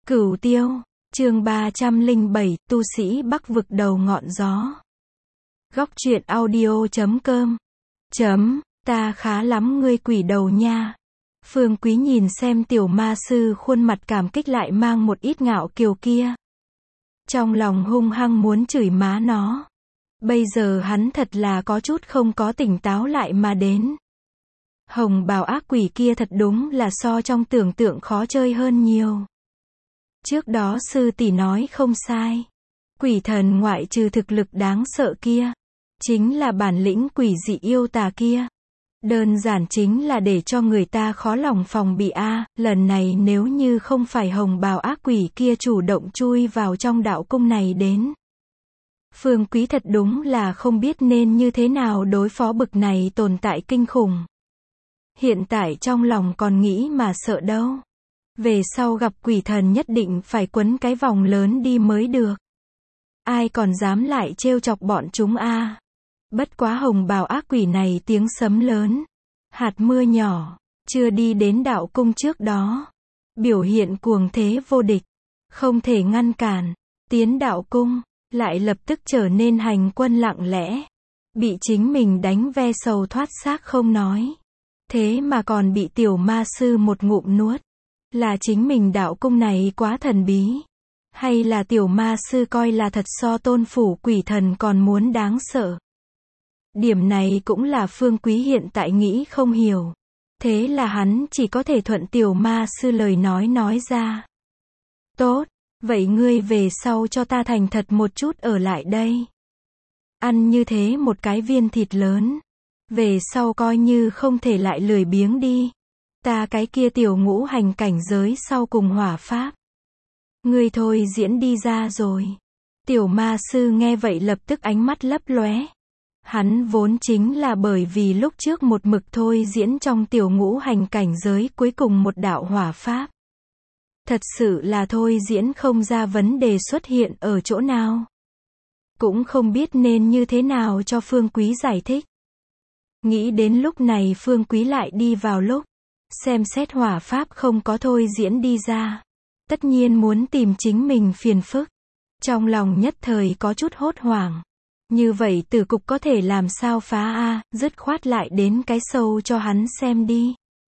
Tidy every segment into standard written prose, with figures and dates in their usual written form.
Cửu Tiêu, chương 307, tu sĩ Bắc vực đầu ngọn gió. Góc truyện audio.com. Ta khá lắm ngươi quỷ đầu nha. Phương Quý nhìn xem tiểu ma sư khuôn mặt cảm kích lại mang một ít ngạo kiều kia. Trong lòng hung hăng muốn chửi má nó. Bây giờ hắn thật là có chút không có tỉnh táo lại mà đến. Hồng bào ác quỷ kia thật đúng là so trong tưởng tượng khó chơi hơn nhiều. Trước đó sư tỷ nói không sai. Quỷ thần ngoại trừ thực lực đáng sợ kia, chính là bản lĩnh quỷ dị yêu tà kia. Đơn giản chính là để cho người ta khó lòng phòng bị lần này nếu như không phải hồng bào ác quỷ kia chủ động chui vào trong đạo cung này đến. Phương Quý thật đúng là không biết nên như thế nào đối phó bực này tồn tại kinh khủng. Hiện tại trong lòng còn nghĩ mà sợ đâu. Về sau gặp quỷ thần nhất định phải quấn cái vòng lớn đi mới được. Ai còn dám lại trêu chọc bọn chúng Bất quá hồng bào ác quỷ này tiếng sấm lớn, hạt mưa nhỏ, chưa đi đến đạo cung trước đó. Biểu hiện cuồng thế vô địch, không thể ngăn cản. Tiến đạo cung, lại lập tức trở nên hành quân lặng lẽ. Bị chính mình đánh ve sầu thoát xác không nói. Thế mà còn bị tiểu ma sư một ngụm nuốt. Là chính mình đạo cung này quá thần bí. Hay là tiểu ma sư coi là thật so tôn phủ quỷ thần còn muốn đáng sợ. Điểm này cũng là Phương Quý hiện tại nghĩ không hiểu. Thế là hắn chỉ có thể thuận tiểu ma sư lời nói ra. Tốt, vậy ngươi về sau cho ta thành thật một chút ở lại đây. Ăn như thế một cái viên thịt lớn. Về sau coi như không thể lại lười biếng đi. Ta cái kia tiểu ngũ hành cảnh giới sau cùng hỏa pháp. Ngươi thôi diễn đi ra rồi. Tiểu ma sư nghe vậy lập tức ánh mắt lấp lóe. Hắn vốn chính là bởi vì lúc trước một mực thôi diễn trong tiểu ngũ hành cảnh giới cuối cùng một đạo hỏa pháp. Thật sự là thôi diễn không ra vấn đề xuất hiện ở chỗ nào. Cũng không biết nên như thế nào cho Phương Quý giải thích. Nghĩ đến lúc này Phương Quý lại đi vào lúc. Xem xét hỏa pháp không có thôi diễn đi ra. Tất nhiên muốn tìm chính mình phiền phức. Trong lòng nhất thời có chút hốt hoảng. Như vậy tử cục có thể làm sao phá dứt khoát lại đến cái sâu cho hắn xem đi.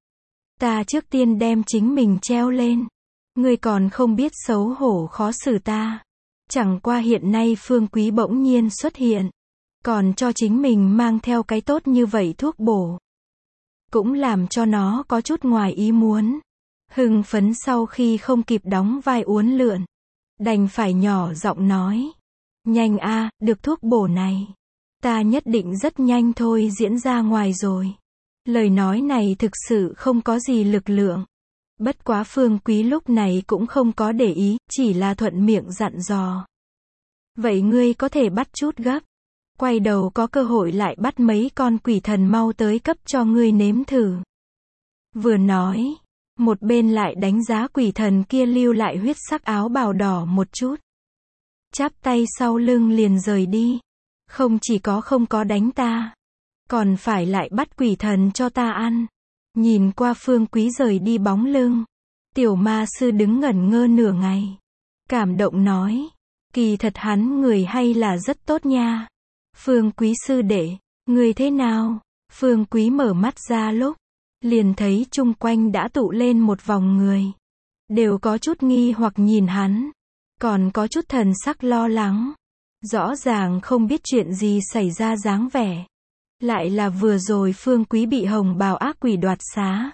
Ta trước tiên đem chính mình treo lên. Ngươi còn không biết xấu hổ khó xử ta. Chẳng qua hiện nay Phương Quý bỗng nhiên xuất hiện. Còn cho chính mình mang theo cái tốt như vậy thuốc bổ. Cũng làm cho nó có chút ngoài ý muốn. Hưng phấn sau khi không kịp đóng vai uốn lượn. Đành phải nhỏ giọng nói. Nhanh được thuốc bổ này. Ta nhất định rất nhanh thôi diễn ra ngoài rồi. Lời nói này thực sự không có gì lực lượng. Bất quá Phương Quý lúc này cũng không có để ý, chỉ là thuận miệng dặn dò. Vậy ngươi có thể bắt chút gấp. Quay đầu có cơ hội lại bắt mấy con quỷ thần mau tới cấp cho ngươi nếm thử. Vừa nói, một bên lại đánh giá quỷ thần kia lưu lại huyết sắc áo bào đỏ một chút. Chắp tay sau lưng liền rời đi. Không chỉ có không có đánh ta, còn phải lại bắt quỷ thần cho ta ăn. Nhìn qua Phương Quý rời đi bóng lưng. Tiểu ma sư đứng ngẩn ngơ nửa ngày. Cảm động nói. Kỳ thật hắn người hay là rất tốt nha. Phương Quý sư đệ, người thế nào? Phương Quý mở mắt ra lúc. Liền thấy chung quanh đã tụ lên một vòng người. Đều có chút nghi hoặc nhìn hắn. Còn có chút thần sắc lo lắng. Rõ ràng không biết chuyện gì xảy ra dáng vẻ. Lại là vừa rồi Phương Quý bị hồng bào ác quỷ đoạt xá.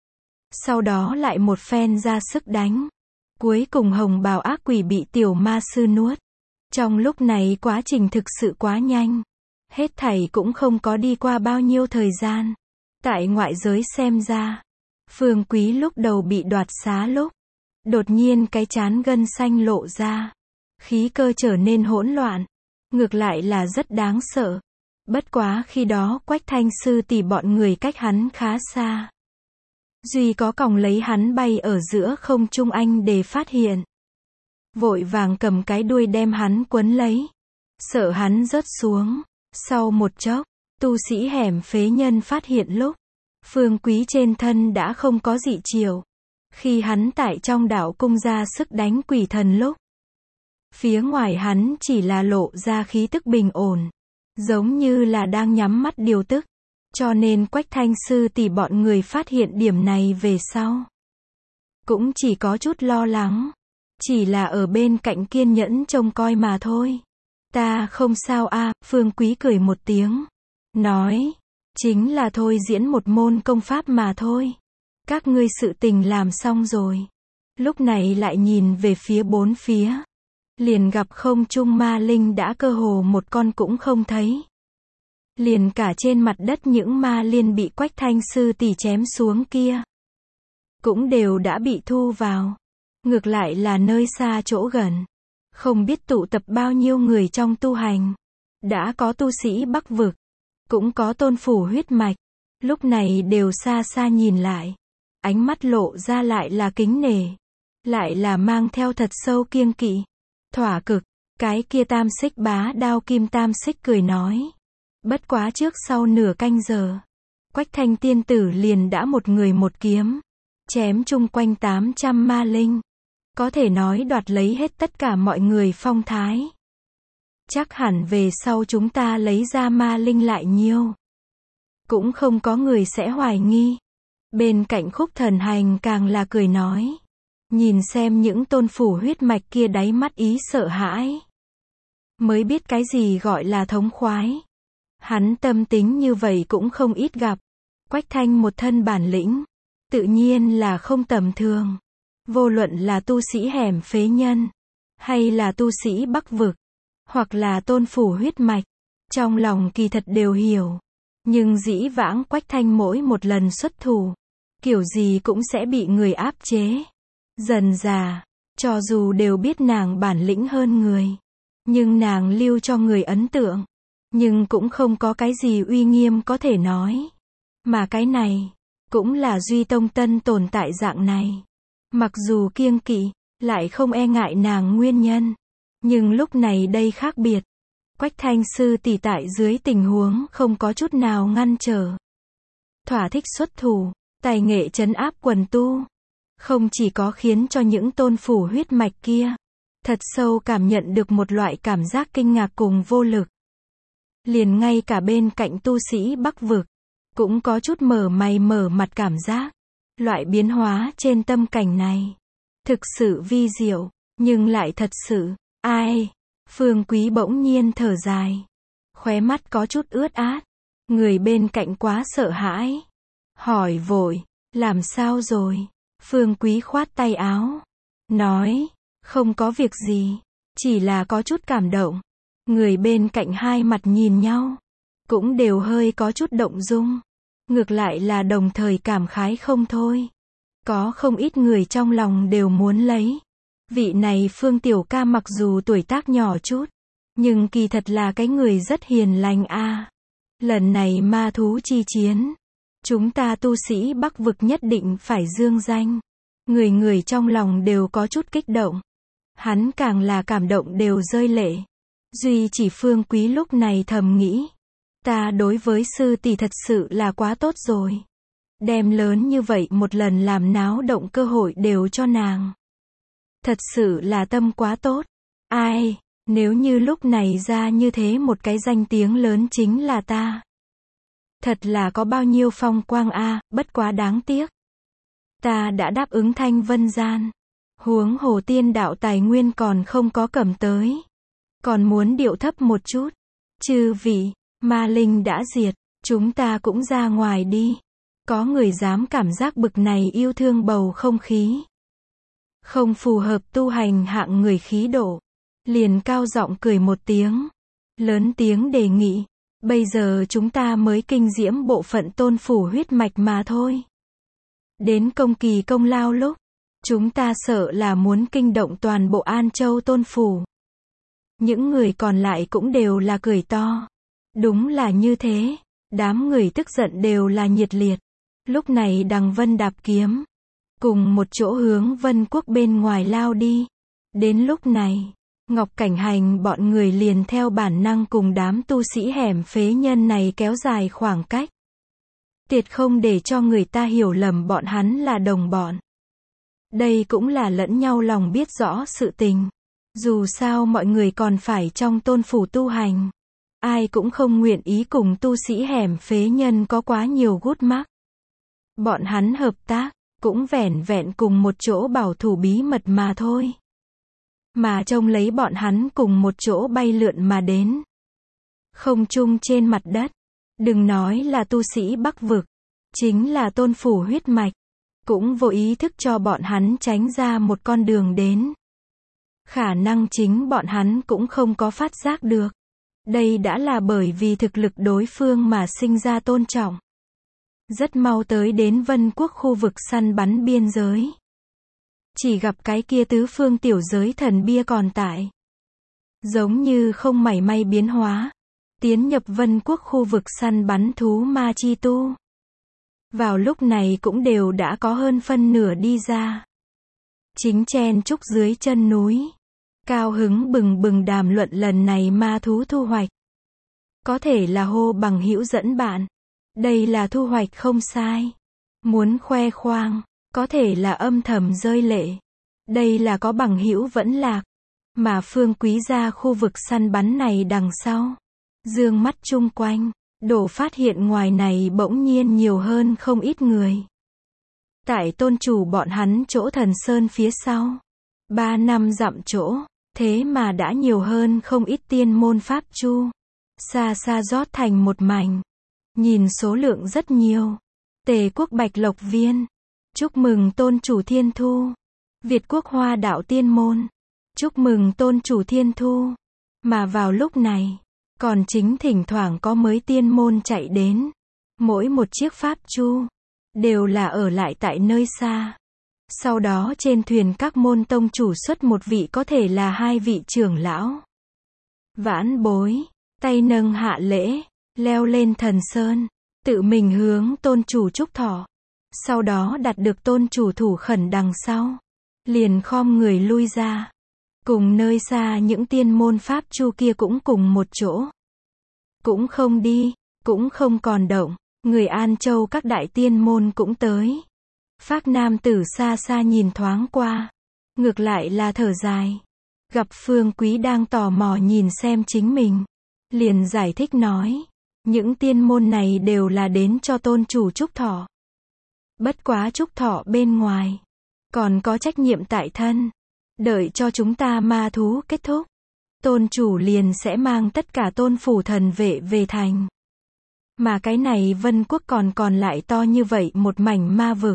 Sau đó lại một phen ra sức đánh. Cuối cùng hồng bào ác quỷ bị tiểu ma sư nuốt. Trong lúc này quá trình thực sự quá nhanh. Hết thảy cũng không có đi qua bao nhiêu thời gian. Tại ngoại giới xem ra. Phương Quý lúc đầu bị đoạt xá lúc. Đột nhiên cái trán gân xanh lộ ra. Khí cơ trở nên hỗn loạn. Ngược lại là rất đáng sợ. Bất quá khi đó Quách Thanh sư tỷ bọn người cách hắn khá xa. Duy có còng lấy hắn bay ở giữa không trung anh để phát hiện. Vội vàng cầm cái đuôi đem hắn quấn lấy. Sợ hắn rớt xuống. Sau một chốc, tu sĩ hẻm phế nhân phát hiện lúc. Phương Quý trên thân đã không có dị chiều. Khi hắn tại trong đạo cung ra sức đánh quỷ thần lúc, phía ngoài hắn chỉ là lộ ra khí tức bình ổn, giống như là đang nhắm mắt điều tức. Cho nên Quách Thanh sư tỷ bọn người phát hiện điểm này về sau, cũng chỉ có chút lo lắng, chỉ là ở bên cạnh kiên nhẫn trông coi mà thôi. Ta không sao a, Phương Quý cười một tiếng, nói, chính là thôi diễn một môn công pháp mà thôi. Các ngươi sự tình làm xong rồi. Lúc này lại nhìn về phía bốn phía, liền gặp không trung ma linh đã cơ hồ một con cũng không thấy. Liền cả trên mặt đất những ma liên bị Quách Thanh sư tỷ chém xuống kia, cũng đều đã bị thu vào. Ngược lại là nơi xa chỗ gần, không biết tụ tập bao nhiêu người trong tu hành. Đã có tu sĩ Bắc vực, cũng có tôn phủ huyết mạch, lúc này đều xa xa nhìn lại. Ánh mắt lộ ra lại là kính nể, lại là mang theo thật sâu kiêng kỵ. Thỏa cực, cái kia Tam Xích Bá Đao Kim Tam Xích cười nói. Bất quá trước sau nửa canh giờ, Quách Thanh tiên tử liền đã một người một kiếm, chém chung quanh 800 ma linh. Có thể nói đoạt lấy hết tất cả mọi người phong thái. Chắc hẳn về sau chúng ta lấy ra ma linh lại nhiều, cũng không có người sẽ hoài nghi. Bên cạnh Khúc Thần Hành càng là cười nói. Nhìn xem những tôn phủ huyết mạch kia đáy mắt ý sợ hãi, mới biết cái gì gọi là thống khoái. Hắn tâm tính như vậy cũng không ít gặp. Quách Thanh một thân bản lĩnh, tự nhiên là không tầm thường. Vô luận là tu sĩ hẻm phế nhân, hay là tu sĩ Bắc vực, hoặc là tôn phủ huyết mạch, trong lòng kỳ thật đều hiểu. Nhưng dĩ vãng Quách Thanh mỗi một lần xuất thủ, kiểu gì cũng sẽ bị người áp chế. Dần dà, cho dù đều biết nàng bản lĩnh hơn người, nhưng nàng lưu cho người ấn tượng, nhưng cũng không có cái gì uy nghiêm có thể nói. Mà cái này, cũng là Duy Tông Tân tồn tại dạng này. Mặc dù kiêng kỵ, lại không e ngại nàng nguyên nhân. Nhưng lúc này đây khác biệt. Quách Thanh sư tỷ tại dưới tình huống không có chút nào ngăn trở, thỏa thích xuất thủ, tài nghệ trấn áp quần tu. Không chỉ có khiến cho những tôn phủ huyết mạch kia thật sâu cảm nhận được một loại cảm giác kinh ngạc cùng vô lực. Liền ngay cả bên cạnh tu sĩ Bắc vực, cũng có chút mở mày mở mặt cảm giác. Loại biến hóa trên tâm cảnh này, thực sự vi diệu, nhưng lại thật sự, ai? Phương Quý bỗng nhiên thở dài, khóe mắt có chút ướt át. Người bên cạnh quá sợ hãi, hỏi vội, làm sao rồi? Phương Quý khoát tay áo, nói, không có việc gì, chỉ là có chút cảm động. Người bên cạnh hai mặt nhìn nhau, cũng đều hơi có chút động dung. Ngược lại là đồng thời cảm khái không thôi. Có không ít người trong lòng đều muốn lấy. Vị này Phương tiểu ca mặc dù tuổi tác nhỏ chút, nhưng kỳ thật là cái người rất hiền lành a. Lần này ma thú chi chiến, chúng ta tu sĩ Bắc vực nhất định phải dương danh. Người người trong lòng đều có chút kích động. Hắn càng là cảm động đều rơi lệ. Duy chỉ Phương Quý lúc này thầm nghĩ. Ta đối với sư tỷ thật sự là quá tốt rồi. Đem lớn như vậy một lần làm náo động cơ hội đều cho nàng. Thật sự là tâm quá tốt. Ai, nếu như lúc này ra như thế một cái danh tiếng lớn chính là ta. Thật là có bao nhiêu phong quang a, bất quá đáng tiếc. Ta đã đáp ứng Thanh Vân Gian. Huống hồ tiên đạo tài nguyên còn không có cầm tới. Còn muốn điệu thấp một chút. Chư vị, ma linh đã diệt, chúng ta cũng ra ngoài đi. Có người dám cảm giác bực này yêu thương bầu không khí. Không phù hợp tu hành hạng người khí độ. Liền cao giọng cười một tiếng. Lớn tiếng đề nghị. Bây giờ chúng ta mới kinh diễm bộ phận tôn phủ huyết mạch mà thôi. Đến công kỳ công lao lúc, chúng ta sợ là muốn kinh động toàn bộ An Châu tôn phủ. Những người còn lại cũng đều là cười to. Đúng là như thế. Đám người tức giận đều là nhiệt liệt. Lúc này Đằng Vân đạp kiếm, cùng một chỗ hướng Vân Quốc bên ngoài lao đi. Đến lúc này, Ngọc Cảnh Hành bọn người liền theo bản năng cùng đám tu sĩ hẻm phế nhân này kéo dài khoảng cách. Tuyệt không để cho người ta hiểu lầm bọn hắn là đồng bọn. Đây cũng là lẫn nhau lòng biết rõ sự tình. Dù sao mọi người còn phải trong tôn phủ tu hành. Ai cũng không nguyện ý cùng tu sĩ hẻm phế nhân có quá nhiều gút mắc. Bọn hắn hợp tác, cũng vẻn vẹn cùng một chỗ bảo thủ bí mật mà thôi. Mà trông lấy bọn hắn cùng một chỗ bay lượn mà đến. Không chung trên mặt đất. Đừng nói là tu sĩ Bắc vực. Chính là tôn phủ huyết mạch. Cũng vô ý thức cho bọn hắn tránh ra một con đường đến. Khả năng chính bọn hắn cũng không có phát giác được. Đây đã là bởi vì thực lực đối phương mà sinh ra tôn trọng. Rất mau tới đến Vân Quốc khu vực săn bắn biên giới. Chỉ gặp cái kia tứ phương tiểu giới thần bia còn tại. Giống như không mảy may biến hóa. Tiến nhập Vân Quốc khu vực săn bắn thú ma chi tu. Vào lúc này cũng đều đã có hơn phân nửa đi ra. Chính chen chúc dưới chân núi. Cao hứng bừng bừng đàm luận lần này ma thú thu hoạch. Có thể là hô bằng hữu dẫn bạn. Đây là thu hoạch không sai. Muốn khoe khoang. Có thể là âm thầm rơi lệ. Đây là có bằng hữu vẫn lạc. Mà Phương Quý ra khu vực săn bắn này đằng sau. Dương mắt chung quanh. Đổ phát hiện ngoài này bỗng nhiên nhiều hơn không ít người. Tại tôn chủ bọn hắn chỗ Thần Sơn phía sau. 3 năm dặm chỗ. Thế mà đã nhiều hơn không ít tiên môn pháp chu. Xa xa rót thành một mảnh. Nhìn số lượng rất nhiều. Tề quốc Bạch Lộc Viên. Chúc mừng tôn chủ Thiên Thu. Việt quốc Hoa Đạo Tiên Môn. Chúc mừng tôn chủ Thiên Thu. Mà vào lúc này, còn chính thỉnh thoảng có mới tiên môn chạy đến. Mỗi một chiếc pháp chu, đều là ở lại tại nơi xa. Sau đó trên thuyền các môn tông chủ xuất một vị có thể là 2 vị trưởng lão. Vãn bối, tay nâng hạ lễ, leo lên Thần Sơn, tự mình hướng tôn chủ chúc thọ. Sau đó đặt được tôn chủ thủ khẩn đằng sau. Liền khom người lui ra. Cùng nơi xa những tiên môn pháp chu kia cũng cùng một chỗ. Cũng không đi, cũng không còn động. Người An Châu các đại tiên môn cũng tới. Phác nam tử xa xa nhìn thoáng qua. Ngược lại là thở dài. Gặp Phương Quý đang tò mò nhìn xem chính mình. Liền giải thích nói. Những tiên môn này đều là đến cho tôn chủ chúc thọ. Bất quá chúc thọ bên ngoài. Còn có trách nhiệm tại thân. Đợi cho chúng ta ma thú kết thúc. Tôn chủ liền sẽ mang tất cả tôn phủ thần vệ về thành. Mà cái này Vân Quốc còn lại to như vậy một mảnh ma vực.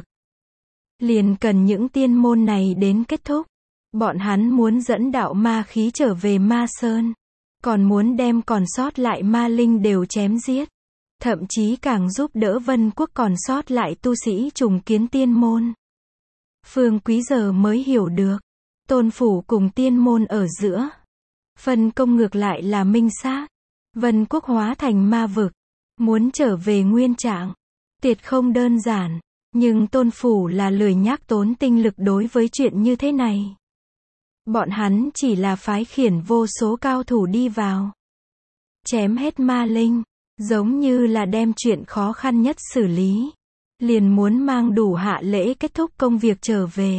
Liền cần những tiên môn này đến kết thúc. Bọn hắn muốn dẫn đạo ma khí trở về ma sơn. Còn muốn đem còn sót lại ma linh đều chém giết. Thậm chí càng giúp đỡ Vân Quốc còn sót lại tu sĩ trùng kiến tiên môn. Phương Quý giờ mới hiểu được. Tôn phủ cùng tiên môn ở giữa. Phân công ngược lại là minh xác. Vân Quốc hóa thành ma vực. Muốn trở về nguyên trạng. Tuyệt không đơn giản. Nhưng tôn phủ là lười nhác tốn tinh lực đối với chuyện như thế này. Bọn hắn chỉ là phái khiển vô số cao thủ đi vào. Chém hết ma linh. Giống như là đem chuyện khó khăn nhất xử lý. Liền muốn mang đủ hạ lễ kết thúc công việc trở về.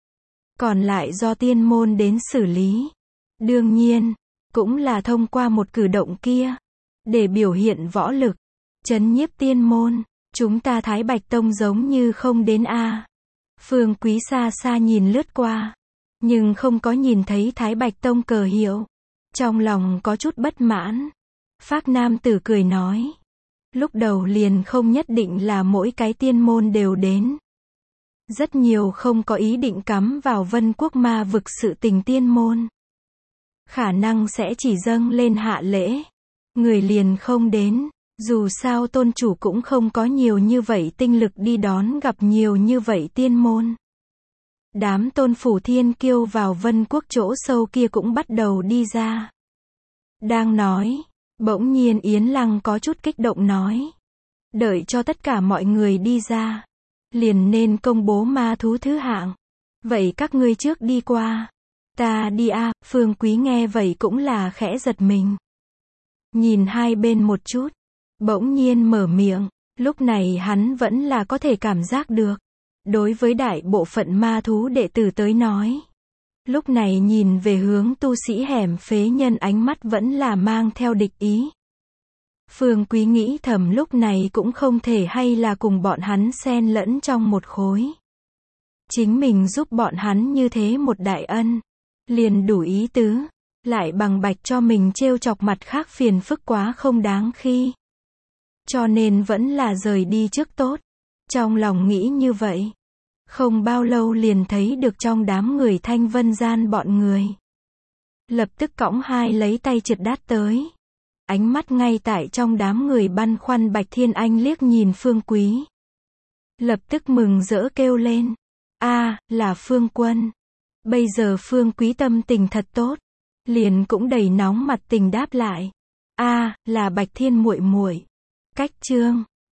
Còn lại do tiên môn đến xử lý. Đương nhiên, cũng là thông qua một cử động kia. Để biểu hiện võ lực. Trấn nhiếp tiên môn. Chúng ta Thái Bạch Tông giống như không đến a. Phương Quý xa xa nhìn lướt qua. Nhưng không có nhìn thấy Thái Bạch Tông cờ hiệu. Trong lòng có chút bất mãn. Phác nam tử cười nói. Lúc đầu liền không nhất định là mỗi cái tiên môn đều đến. Rất nhiều không có ý định cắm vào Vân Quốc ma vực sự tình tiên môn. Khả năng sẽ chỉ dâng lên hạ lễ. Người liền không đến. Dù sao tôn chủ cũng không có nhiều như vậy tinh lực đi đón gặp nhiều như vậy tiên môn. Đám tôn phủ thiên kiêu vào Vân Quốc chỗ sâu kia cũng bắt đầu đi ra. Đang nói. Bỗng nhiên Yến Lăng có chút kích động nói. Đợi cho tất cả mọi người đi ra. Liền nên công bố ma thú thứ hạng. Vậy các ngươi trước đi qua. Ta đi a. Phương Quý nghe vậy cũng là khẽ giật mình. Nhìn hai bên một chút. Bỗng nhiên mở miệng. Lúc này hắn vẫn là có thể cảm giác được. Đối với đại bộ phận ma thú đệ tử tới nói, lúc này nhìn về hướng tu sĩ hẻm phế nhân ánh mắt vẫn là mang theo địch ý. Phương Quý nghĩ thầm lúc này cũng không thể hay là cùng bọn hắn xen lẫn trong một khối. Chính mình giúp bọn hắn như thế một đại ân, liền đủ ý tứ, lại bằng bạch cho mình trêu chọc mặt khác phiền phức quá không đáng khi. Cho nên vẫn là rời đi trước tốt. Trong lòng nghĩ như vậy. Không bao lâu liền thấy được trong đám người Thanh Vân Gian bọn người. Lập tức cõng hai lấy tay trượt đát tới. Ánh mắt ngay tại trong đám người băn khoăn Bạch Thiên Anh liếc nhìn Phương Quý. Lập tức mừng rỡ kêu lên. Là Phương Quân. Bây giờ Phương Quý tâm tình thật tốt. Liền cũng đầy nóng mặt tình đáp lại. Là Bạch Thiên muội muội. Cách chương